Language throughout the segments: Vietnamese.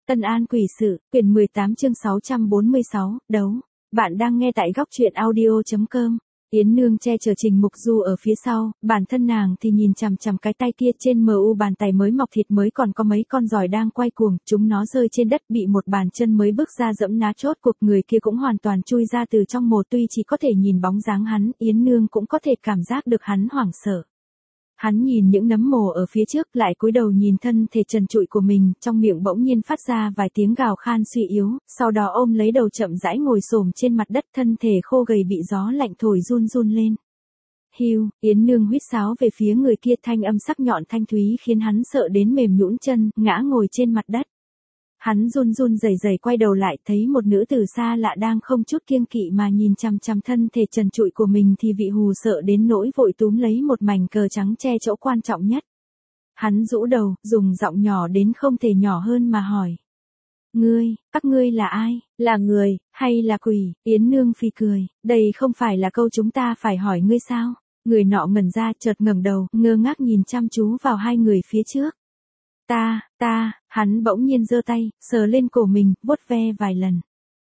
Tân An Quỷ Sự, quyển 18 chương 646, đấu. Bạn đang nghe tại góc truyện audio.com. Yến Nương che chở Trình Mục Du ở phía sau, bản thân nàng thì nhìn chằm chằm cái tay kia trên mu bàn tay mới mọc thịt mới còn có mấy con giòi đang quay cuồng, chúng nó rơi trên đất bị một bàn chân mới bước ra dẫm ná chốt cuộc người kia cũng hoàn toàn chui ra từ trong mồ tuy chỉ có thể nhìn bóng dáng hắn, Yến Nương cũng có thể cảm giác được hắn hoảng sợ. Hắn nhìn những nấm mồ ở phía trước lại cúi đầu nhìn thân thể trần trụi của mình, trong miệng bỗng nhiên phát ra vài tiếng gào khan suy yếu, sau đó ôm lấy đầu chậm rãi ngồi xổm trên mặt đất thân thể khô gầy bị gió lạnh thổi run run lên. Hiu, Yến Nương huýt sáo về phía người kia thanh âm sắc nhọn thanh thúy khiến hắn sợ đến mềm nhũn chân, ngã ngồi trên mặt đất. Hắn run run rẩy rẩy quay đầu lại thấy một nữ tử xa lạ đang không chút kiêng kỵ mà nhìn chằm chằm thân thể trần trụi của mình thì vị hù sợ đến nỗi vội túm lấy một mảnh cờ trắng che chỗ quan trọng nhất. Hắn rũ đầu, dùng giọng nhỏ đến không thể nhỏ hơn mà hỏi. Các ngươi là ai, là người, hay là quỷ? Yến Nương phì cười, đây không phải là câu chúng ta phải hỏi ngươi sao? Người nọ ngẩn ra chợt ngẩng đầu, ngơ ngác nhìn chăm chú vào hai người phía trước. Hắn bỗng nhiên giơ tay, sờ lên cổ mình, vuốt ve vài lần.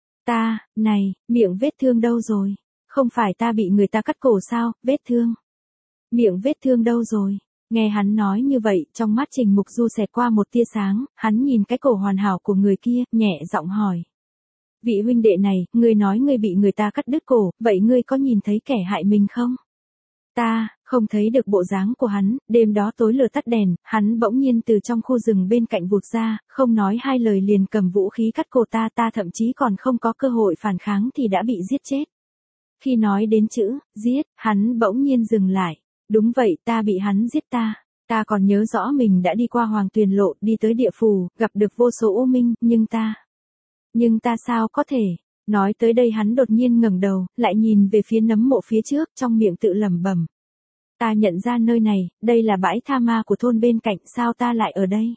Này, miệng vết thương đâu rồi? Không phải ta bị người ta cắt cổ sao, vết thương? Miệng vết thương đâu rồi? Nghe hắn nói như vậy, trong mắt Trình Mục Du xẹt qua một tia sáng, hắn nhìn cái cổ hoàn hảo của người kia, nhẹ giọng hỏi. Vị huynh đệ này, ngươi nói ngươi bị người ta cắt đứt cổ, vậy ngươi có nhìn thấy kẻ hại mình không? Ta không thấy được bộ dáng của hắn, đêm đó tối lửa tắt đèn, hắn bỗng nhiên từ trong khu rừng bên cạnh vụt ra, không nói hai lời liền cầm vũ khí cắt cổ ta thậm chí còn không có cơ hội phản kháng thì đã bị giết chết. Khi nói đến chữ, giết, hắn bỗng nhiên dừng lại. Đúng vậy, ta bị hắn giết ta còn nhớ rõ mình đã đi qua Hoàng Tuyền Lộ, đi tới địa phủ, gặp được vô số u minh, nhưng ta sao có thể. Nói tới đây hắn đột nhiên ngẩng đầu, lại nhìn về phía nấm mộ phía trước, trong miệng tự lẩm bẩm. Ta nhận ra nơi này, đây là bãi tha ma của thôn bên cạnh, sao ta lại ở đây?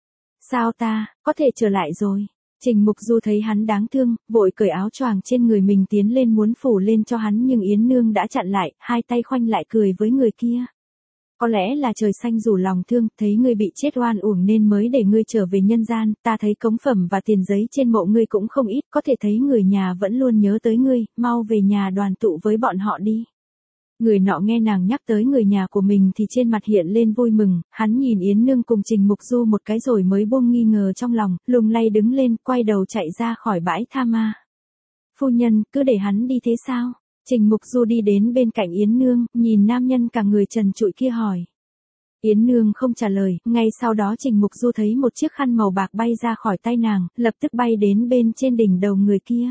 Sao ta, có thể trở lại rồi? Trình Mục Du thấy hắn đáng thương, vội cởi áo choàng trên người mình tiến lên muốn phủ lên cho hắn nhưng Yến Nương đã chặn lại, hai tay khoanh lại cười với người kia. Có lẽ là trời xanh rủ lòng thương, thấy ngươi bị chết oan uổng nên mới để ngươi trở về nhân gian, ta thấy cống phẩm và tiền giấy trên mộ ngươi cũng không ít, có thể thấy người nhà vẫn luôn nhớ tới ngươi, mau về nhà đoàn tụ với bọn họ đi. Người nọ nghe nàng nhắc tới người nhà của mình thì trên mặt hiện lên vui mừng, hắn nhìn Yến Nương cùng Trình Mục Du một cái rồi mới buông nghi ngờ trong lòng, lùng lay đứng lên, quay đầu chạy ra khỏi bãi tha ma. Phu nhân, cứ để hắn đi thế sao? Trình Mục Du đi đến bên cạnh Yến Nương, nhìn nam nhân cả người trần trụi kia hỏi. Yến Nương không trả lời, ngay sau đó Trình Mục Du thấy một chiếc khăn màu bạc bay ra khỏi tay nàng, lập tức bay đến bên trên đỉnh đầu người kia.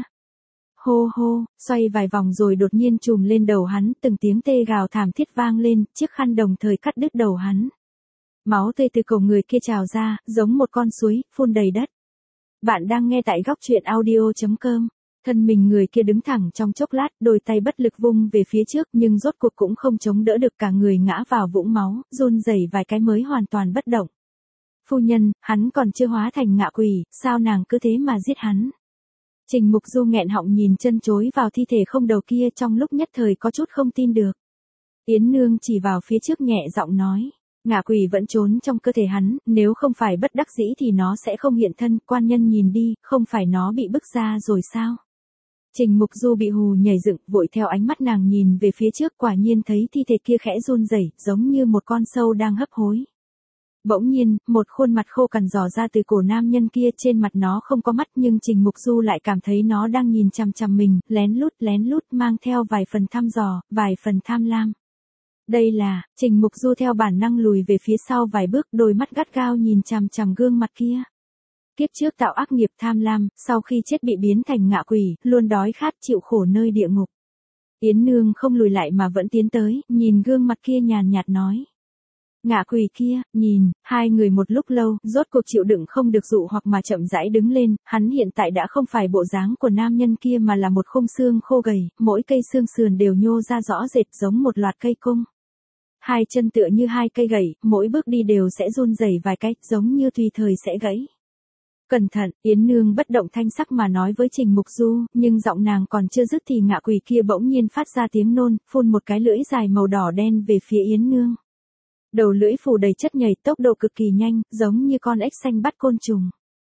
Hô hô, xoay vài vòng rồi đột nhiên trùm lên đầu hắn, từng tiếng tê gào thảm thiết vang lên, chiếc khăn đồng thời cắt đứt đầu hắn. Máu tươi từ cổ người kia trào ra, giống một con suối, phun đầy đất. Bạn đang nghe tại góc truyện audio.com. Thân mình người kia đứng thẳng trong chốc lát, đôi tay bất lực vung về phía trước nhưng rốt cuộc cũng không chống đỡ được, cả người ngã vào vũng máu, run rẩy vài cái mới hoàn toàn bất động. Phu nhân, hắn còn chưa hóa thành ngạ quỷ, sao nàng cứ thế mà giết hắn? Trình Mục Du nghẹn họng nhìn chân chối vào thi thể không đầu kia, trong lúc nhất thời có chút không tin được. Yến Nương chỉ vào phía trước nhẹ giọng nói. Ngạ quỷ vẫn trốn trong cơ thể hắn, nếu không phải bất đắc dĩ thì nó sẽ không hiện thân, quan nhân nhìn đi, không phải nó bị bức ra rồi sao? Trình Mục Du bị hù nhảy dựng, vội theo ánh mắt nàng nhìn về phía trước, quả nhiên thấy thi thể kia khẽ run rẩy, giống như một con sâu đang hấp hối. Bỗng nhiên, một khuôn mặt khô cằn dò ra từ cổ nam nhân kia, trên mặt nó không có mắt nhưng Trình Mục Du lại cảm thấy nó đang nhìn chằm chằm mình, lén lút mang theo vài phần thăm dò, vài phần tham lam. Đây là, Trình Mục Du theo bản năng lùi về phía sau vài bước, đôi mắt gắt gao nhìn chằm chằm gương mặt kia. Kiếp trước tạo ác nghiệp tham lam, sau khi chết bị biến thành ngạ quỷ, luôn đói khát chịu khổ nơi địa ngục. Yến Nương không lùi lại mà vẫn tiến tới, nhìn gương mặt kia nhàn nhạt nói. Ngạ quỷ kia, nhìn, hai người một lúc lâu, rốt cuộc chịu đựng không được dụ hoặc mà chậm rãi đứng lên, hắn hiện tại đã không phải bộ dáng của nam nhân kia mà là một khung xương khô gầy, mỗi cây xương sườn đều nhô ra rõ rệt giống một loạt cây cung. Hai chân tựa như hai cây gậy, mỗi bước đi đều sẽ run rẩy vài cái, giống như tùy thời sẽ gãy. Cẩn thận, Yến Nương bất động thanh sắc mà nói với Trình Mục Du, nhưng giọng nàng còn chưa dứt thì ngạ quỷ kia bỗng nhiên phát ra tiếng nôn, phun một cái lưỡi dài màu đỏ đen về phía Yến Nương. Đầu lưỡi phủ đầy chất nhầy, tốc độ cực kỳ nhanh, giống như con ếch xanh bắt côn trùng.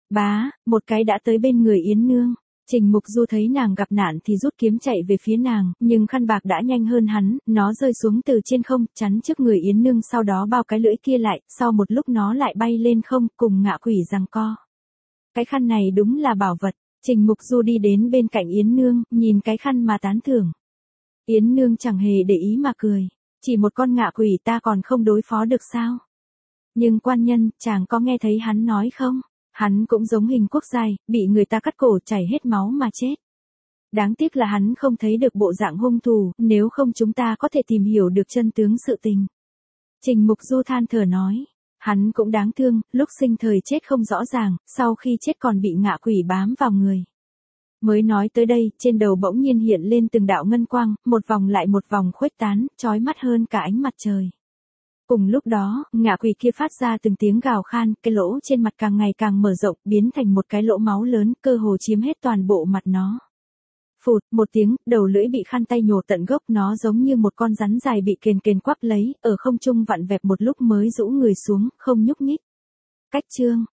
Bá, một cái đã tới bên người Yến Nương. Trình Mục Du thấy nàng gặp nạn thì rút kiếm chạy về phía nàng, nhưng khăn bạc đã nhanh hơn hắn, nó rơi xuống từ trên không, chắn trước người Yến Nương, sau đó bao cái lưỡi kia lại, sau một lúc nó lại bay lên không, cùng ngạ quỷ giằng co. Cái khăn này đúng là bảo vật. Trình Mục Du đi đến bên cạnh Yến Nương, nhìn cái khăn mà tán thưởng. Yến Nương chẳng hề để ý mà cười. Chỉ một con ngạ quỷ ta còn không đối phó được sao? Nhưng quan nhân, chàng có nghe thấy hắn nói không? Hắn cũng giống Hình Quốc Giai, bị người ta cắt cổ chảy hết máu mà chết. Đáng tiếc là hắn không thấy được bộ dạng hung thủ, nếu không chúng ta có thể tìm hiểu được chân tướng sự tình. Trình Mục Du than thở nói. Hắn cũng đáng thương, lúc sinh thời chết không rõ ràng, sau khi chết còn bị ngạ quỷ bám vào người. Mới nói tới đây, trên đầu bỗng nhiên hiện lên từng đạo ngân quang, một vòng lại một vòng khuếch tán, chói mắt hơn cả ánh mặt trời. Cùng lúc đó, ngạ quỷ kia phát ra từng tiếng gào khan, cái lỗ trên mặt càng ngày càng mở rộng, biến thành một cái lỗ máu lớn, cơ hồ chiếm hết toàn bộ mặt nó. Phụt, một tiếng, đầu lưỡi bị khăn tay nhổ tận gốc, nó giống như một con rắn dài bị kềnh kềnh quắp lấy, ở không trung vặn vẹo một lúc mới rũ người xuống, không nhúc nhích. Cách chương